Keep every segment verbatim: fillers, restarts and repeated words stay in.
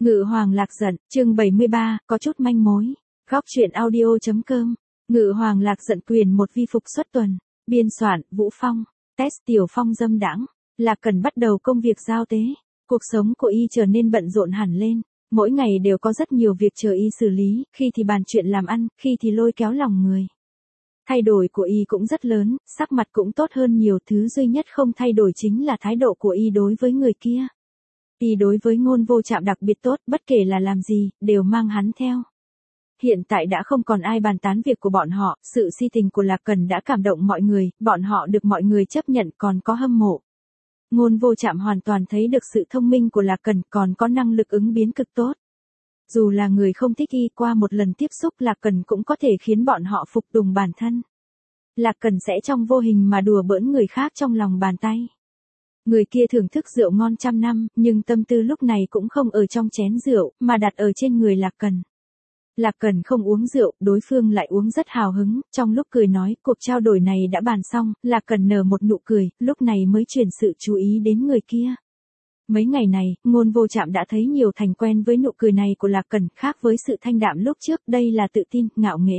Ngự Hoàng Lạc Giận, chương bảy mươi ba, có chút manh mối. Góc truyện audio.com. Ngự Hoàng Lạc Giận quyền một vi phục xuất tuần. Biên soạn, Vũ Phong. Test Tiểu Phong dâm đãng. Lạc Cần bắt đầu công việc giao tế. Cuộc sống của y trở nên bận rộn hẳn lên. Mỗi ngày đều có rất nhiều việc chờ y xử lý, khi thì bàn chuyện làm ăn, khi thì lôi kéo lòng người. Thay đổi của y cũng rất lớn, sắc mặt cũng tốt hơn nhiều, thứ duy nhất không thay đổi chính là thái độ của y đối với người kia. Y đối với Ngôn Vô Trạm đặc biệt tốt, bất kể là làm gì, đều mang hắn theo. Hiện tại đã không còn ai bàn tán việc của bọn họ, sự si tình của Lạc Cần đã cảm động mọi người, bọn họ được mọi người chấp nhận còn có hâm mộ. Ngôn Vô Trạm hoàn toàn thấy được sự thông minh của Lạc Cần, còn có năng lực ứng biến cực tốt. Dù là người không thích y, qua một lần tiếp xúc Lạc Cần cũng có thể khiến bọn họ phục tùng bản thân. Lạc Cần sẽ trong vô hình mà đùa bỡn người khác trong lòng bàn tay. Người kia thưởng thức rượu ngon trăm năm, nhưng tâm tư lúc này cũng không ở trong chén rượu, mà đặt ở trên người Lạc Cần. Lạc Cần không uống rượu, đối phương lại uống rất hào hứng, trong lúc cười nói, cuộc trao đổi này đã bàn xong, Lạc Cần nở một nụ cười, lúc này mới chuyển sự chú ý đến người kia. Mấy ngày này, Ngôn Vô Trạm đã thấy nhiều thành quen với nụ cười này của Lạc Cần, khác với sự thanh đạm lúc trước, đây là tự tin, ngạo nghễ.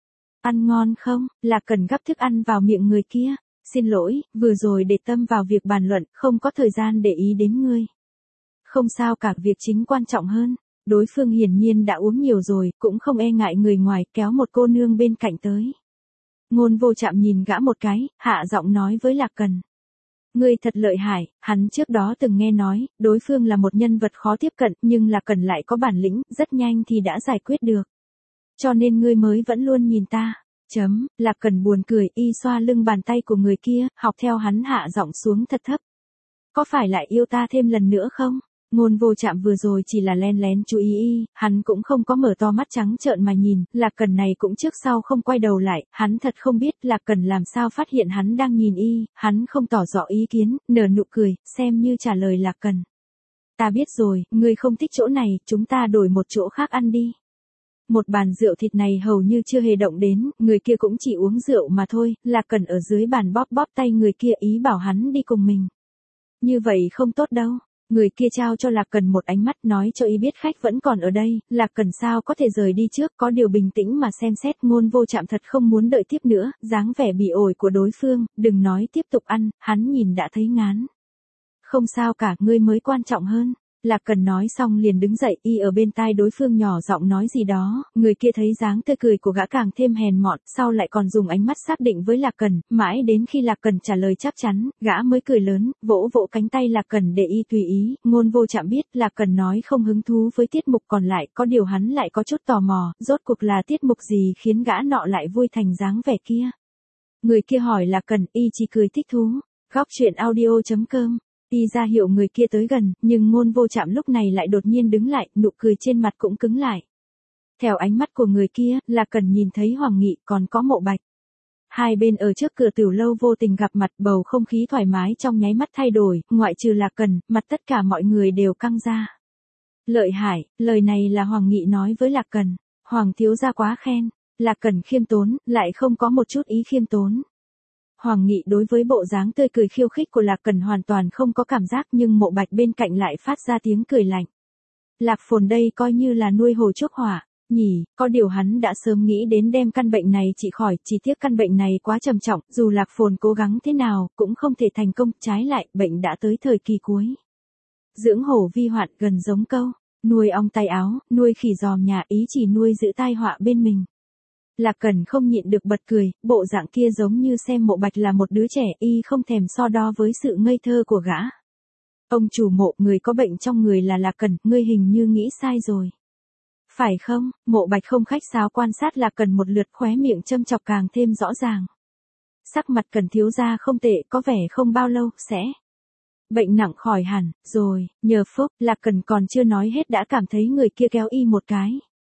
Ăn ngon không? Lạc Cần gắp thức ăn vào miệng người kia. Xin lỗi, vừa rồi để tâm vào việc bàn luận, không có thời gian để ý đến ngươi. Không sao cả, việc chính quan trọng hơn. Đối phương hiển nhiên đã uống nhiều rồi, cũng không e ngại người ngoài, kéo một cô nương bên cạnh tới. Ngôn Vô Trạm nhìn gã một cái, hạ giọng nói với Lạc Cần. Ngươi thật lợi hại, hắn trước đó từng nghe nói, đối phương là một nhân vật khó tiếp cận, nhưng Lạc Cần lại có bản lĩnh, rất nhanh thì đã giải quyết được. Cho nên ngươi mới vẫn luôn nhìn ta. Chấm, Lạc Cần buồn cười, y xoa lưng bàn tay của người kia, học theo hắn hạ giọng xuống thật thấp. Có phải lại yêu ta thêm lần nữa không? Ngôn Vô Trạm vừa rồi chỉ là len lén chú ý y, hắn cũng không có mở to mắt trắng trợn mà nhìn, Lạc Cần này cũng trước sau không quay đầu lại, hắn thật không biết Lạc Cần làm sao phát hiện hắn đang nhìn y, hắn không tỏ rõ ý kiến, nở nụ cười, xem như trả lời Lạc Cần. Ta biết rồi, ngươi không thích chỗ này, chúng ta đổi một chỗ khác ăn đi. Một bàn rượu thịt này hầu như chưa hề động đến, người kia cũng chỉ uống rượu mà thôi, Lạc Cần ở dưới bàn bóp bóp tay người kia ý bảo hắn đi cùng mình. Như vậy không tốt đâu. Người kia trao cho Lạc Cần một ánh mắt nói cho y biết khách vẫn còn ở đây, Lạc Cần sao có thể rời đi trước, có điều bình tĩnh mà xem xét. Ngôn Vô Trạm thật không muốn đợi tiếp nữa, dáng vẻ bị ổi của đối phương, đừng nói tiếp tục ăn, hắn nhìn đã thấy ngán. Không sao cả, ngươi mới quan trọng hơn. Lạc Cần nói xong liền đứng dậy, y ở bên tai đối phương nhỏ giọng nói gì đó, người kia thấy dáng tươi cười của gã càng thêm hèn mọn, sau lại còn dùng ánh mắt xác định với Lạc Cần, mãi đến khi Lạc Cần trả lời chắc chắn, gã mới cười lớn, vỗ vỗ cánh tay Lạc Cần để y tùy ý. Ngôn Vô Trạm biết Lạc Cần nói không hứng thú với tiết mục còn lại, có điều hắn lại có chút tò mò, rốt cuộc là tiết mục gì khiến gã nọ lại vui thành dáng vẻ kia. Người kia hỏi Lạc Cần, y chỉ cười thích thú. Góc truyện audio.com. Y ra hiệu người kia tới gần, nhưng Ngôn Vô Trạm lúc này lại đột nhiên đứng lại, nụ cười trên mặt cũng cứng lại. Theo ánh mắt của người kia, Lạc Cần nhìn thấy Hoàng Nghị còn có Mộ Bạch. Hai bên ở trước cửa tiểu lâu vô tình gặp mặt, bầu không khí thoải mái trong nháy mắt thay đổi, ngoại trừ Lạc Cần, mặt tất cả mọi người đều căng ra. Lợi hại, lời này là Hoàng Nghị nói với Lạc Cần. Hoàng thiếu gia quá khen. Lạc Cần khiêm tốn, lại không có một chút ý khiêm tốn. Hoàng Nghị đối với bộ dáng tươi cười khiêu khích của Lạc Cần hoàn toàn không có cảm giác, nhưng Mộ Bạch bên cạnh lại phát ra tiếng cười lạnh. Lạc Phồn đây coi như là nuôi hồ chuốc hỏa, nhỉ, có điều hắn đã sớm nghĩ đến đem căn bệnh này trị khỏi, chỉ tiếc căn bệnh này quá trầm trọng, dù Lạc Phồn cố gắng thế nào, cũng không thể thành công, trái lại, bệnh đã tới thời kỳ cuối. Dưỡng hổ vi hoạn gần giống câu, nuôi ong tay áo, nuôi khỉ giòm nhà, ý chỉ nuôi giữ tai họa bên mình. Lạc Cần không nhịn được bật cười, bộ dạng kia giống như xem Mộ Bạch là một đứa trẻ, y không thèm so đo với sự ngây thơ của gã. Ông chủ Mộ, người có bệnh trong người là Lạc Cần, ngươi hình như nghĩ sai rồi. Phải không? Mộ Bạch không khách sáo quan sát Lạc Cần một lượt, khóe miệng châm chọc càng thêm rõ ràng. Sắc mặt Cần thiếu gia không tệ, có vẻ không bao lâu, sẽ bệnh nặng khỏi hẳn, rồi, nhờ phúc. Lạc Cần còn chưa nói hết đã cảm thấy người kia kéo y một cái.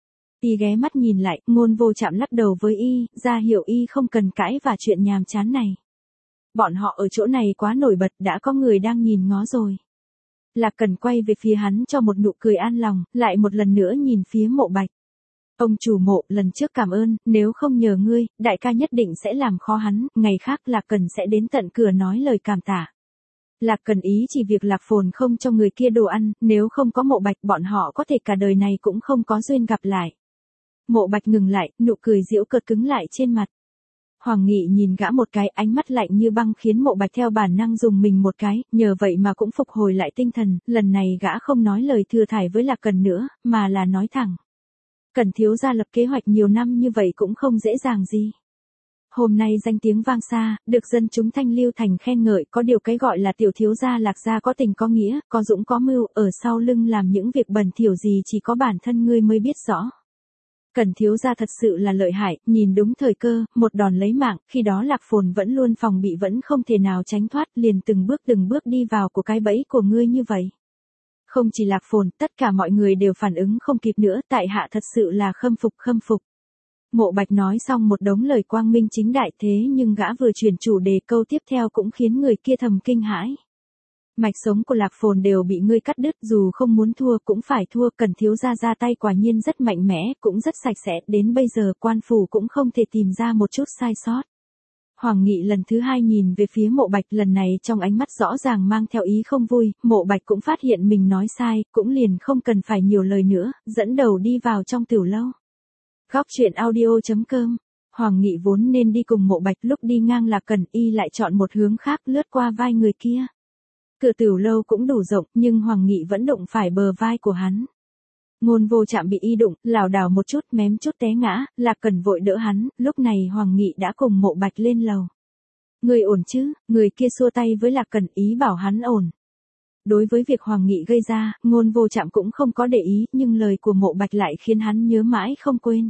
Y ghé mắt nhìn lại, Ngôn Vô Trạm lắc đầu với y, ra hiệu y không cần cãi và chuyện nhàm chán này. Bọn họ ở chỗ này quá nổi bật, đã có người đang nhìn ngó rồi. Lạc Cần quay về phía hắn cho một nụ cười an lòng, lại một lần nữa nhìn phía Mộ Bạch. Ông chủ Mộ, lần trước cảm ơn, nếu không nhờ ngươi, đại ca nhất định sẽ làm khó hắn, ngày khác Lạc Cần sẽ đến tận cửa nói lời cảm tạ. Lạc Cần ý chỉ việc Lạc Phồn không cho người kia đồ ăn, nếu không có Mộ Bạch bọn họ có thể cả đời này cũng không có duyên gặp lại. Mộ Bạch ngừng lại, nụ cười giễu cợt cứng lại trên mặt. Hoàng Nghị nhìn gã một cái, ánh mắt lạnh như băng khiến Mộ Bạch theo bản năng dùng mình một cái, nhờ vậy mà cũng phục hồi lại tinh thần, lần này gã không nói lời thừa thải với Lạc Cần nữa, mà là nói thẳng. Cần thiếu gia lập kế hoạch nhiều năm như vậy cũng không dễ dàng gì. Hôm nay danh tiếng vang xa, được dân chúng Thanh Lưu Thành khen ngợi, có điều cái gọi là tiểu thiếu gia Lạc gia có tình có nghĩa, có dũng có mưu, ở sau lưng làm những việc bẩn thỉu gì chỉ có bản thân ngươi mới biết rõ. Cần thiếu gia thật sự là lợi hại, nhìn đúng thời cơ, một đòn lấy mạng, khi đó Lạc Phồn vẫn luôn phòng bị vẫn không thể nào tránh thoát, liền từng bước từng bước đi vào của cái bẫy của ngươi như vậy. Không chỉ Lạc Phồn, tất cả mọi người đều phản ứng không kịp nữa, tại hạ thật sự là khâm phục khâm phục. Mộ Bạch nói xong một đống lời quang minh chính đại, thế nhưng gã vừa chuyển chủ đề câu tiếp theo cũng khiến người kia thầm kinh hãi. Mạch sống của Lạc Phồn đều bị ngươi cắt đứt, dù không muốn thua cũng phải thua, Cần thiếu gia ra tay quả nhiên rất mạnh mẽ, cũng rất sạch sẽ, đến bây giờ quan phủ cũng không thể tìm ra một chút sai sót. Hoàng Nghị lần thứ hai nhìn về phía Mộ Bạch, lần này trong ánh mắt rõ ràng mang theo ý không vui, Mộ Bạch cũng phát hiện mình nói sai, cũng liền không cần phải nhiều lời nữa, dẫn đầu đi vào trong tiểu lâu. Góc truyện audio chấm com. Hoàng Nghị vốn nên đi cùng Mộ Bạch, lúc đi ngang Lạc Cần y lại chọn một hướng khác lướt qua vai người kia. Cửa tiểu lâu cũng đủ rộng, nhưng Hoàng Nghị vẫn đụng phải bờ vai của hắn. Ngôn Vô Trạm bị y đụng, lảo đảo một chút mém chút té ngã, Lạc Cần vội đỡ hắn, lúc này Hoàng Nghị đã cùng Mộ Bạch lên lầu. Người ổn chứ, người kia xua tay với Lạc Cần ý bảo hắn ổn. Đối với việc Hoàng Nghị gây ra, Ngôn Vô Trạm cũng không có để ý, nhưng lời của Mộ Bạch lại khiến hắn nhớ mãi không quên.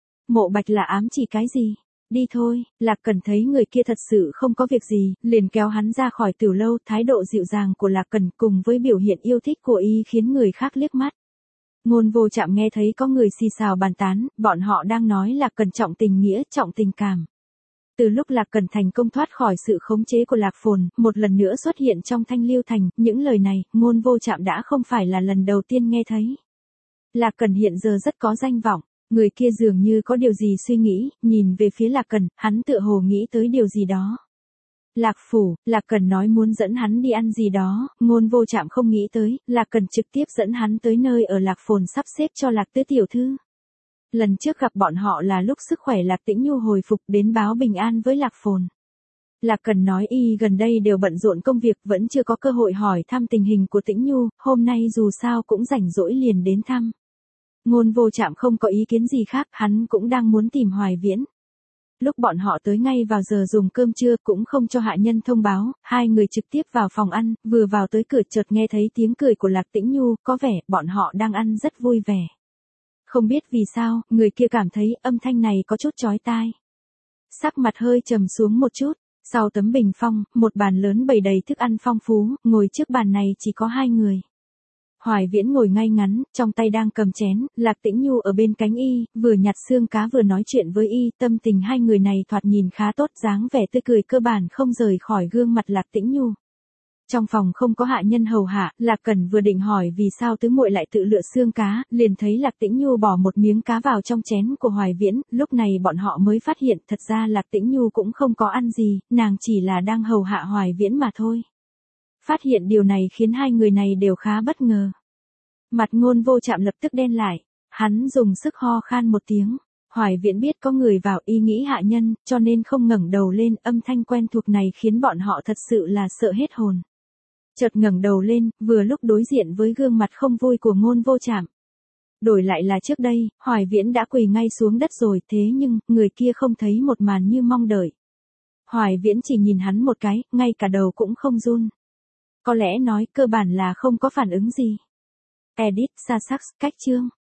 Mộ Bạch là ám chỉ cái gì? Đi thôi, Lạc Cần thấy người kia thật sự không có việc gì, liền kéo hắn ra khỏi tiểu lâu, thái độ dịu dàng của Lạc Cần cùng với biểu hiện yêu thích của y khiến người khác liếc mắt. Ngôn Vô Trạm nghe thấy có người xì xào bàn tán, bọn họ đang nói Lạc Cần trọng tình nghĩa, trọng tình cảm. Từ lúc Lạc Cần thành công thoát khỏi sự khống chế của Lạc Phồn, một lần nữa xuất hiện trong Thanh Lưu Thành, những lời này, Ngôn Vô Trạm đã không phải là lần đầu tiên nghe thấy. Lạc Cần hiện giờ rất có danh vọng, người kia dường như có điều gì suy nghĩ, nhìn về phía Lạc Cần, hắn tựa hồ nghĩ tới điều gì đó. Lạc phủ, Lạc Cần nói muốn dẫn hắn đi ăn gì đó, Ngôn Vô Trạm không nghĩ tới, Lạc Cần trực tiếp dẫn hắn tới nơi ở Lạc Phồn sắp xếp cho Lạc Tứ tiểu thư. Lần trước gặp bọn họ là lúc sức khỏe Lạc Tĩnh Nhu hồi phục, đến báo bình an với Lạc Phồn. Lạc Cần nói y gần đây đều bận rộn công việc, vẫn chưa có cơ hội hỏi thăm tình hình của Tĩnh Nhu, hôm nay dù sao cũng rảnh rỗi liền đến thăm. Ngôn Vô Trạm không có ý kiến gì khác, hắn cũng đang muốn tìm Hoài Viễn. Lúc bọn họ tới ngay vào giờ dùng cơm trưa cũng không cho hạ nhân thông báo, hai người trực tiếp vào phòng ăn, vừa vào tới cửa chợt nghe thấy tiếng cười của Lạc Tĩnh Nhu, có vẻ bọn họ đang ăn rất vui vẻ. Không biết vì sao, người kia cảm thấy âm thanh này có chút chói tai. Sắc mặt hơi trầm xuống một chút, sau tấm bình phong, một bàn lớn bày đầy thức ăn phong phú, ngồi trước bàn này chỉ có hai người. Hoài Viễn ngồi ngay ngắn, trong tay đang cầm chén, Lạc Tĩnh Nhu ở bên cánh y, vừa nhặt xương cá vừa nói chuyện với y, tâm tình hai người này thoạt nhìn khá tốt, dáng vẻ tươi cười cơ bản không rời khỏi gương mặt Lạc Tĩnh Nhu. Trong phòng không có hạ nhân hầu hạ, Lạc Cần vừa định hỏi vì sao tứ muội lại tự lựa xương cá, liền thấy Lạc Tĩnh Nhu bỏ một miếng cá vào trong chén của Hoài Viễn, lúc này bọn họ mới phát hiện thật ra Lạc Tĩnh Nhu cũng không có ăn gì, nàng chỉ là đang hầu hạ Hoài Viễn mà thôi. Phát hiện điều này khiến hai người này đều khá bất ngờ. Mặt Ngôn Vô Trạm lập tức đen lại, hắn dùng sức ho khan một tiếng. Hoài Viễn biết có người vào, y nghĩ hạ nhân, cho nên không ngẩng đầu lên, âm thanh quen thuộc này khiến bọn họ thật sự là sợ hết hồn. Chợt ngẩng đầu lên, vừa lúc đối diện với gương mặt không vui của Ngôn Vô Trạm. Đổi lại là trước đây, Hoài Viễn đã quỳ ngay xuống đất rồi, thế nhưng, người kia không thấy một màn như mong đợi. Hoài Viễn chỉ nhìn hắn một cái, ngay cả đầu cũng không run. Có lẽ nói cơ bản là không có phản ứng gì. Edit, Sasax, cách chương.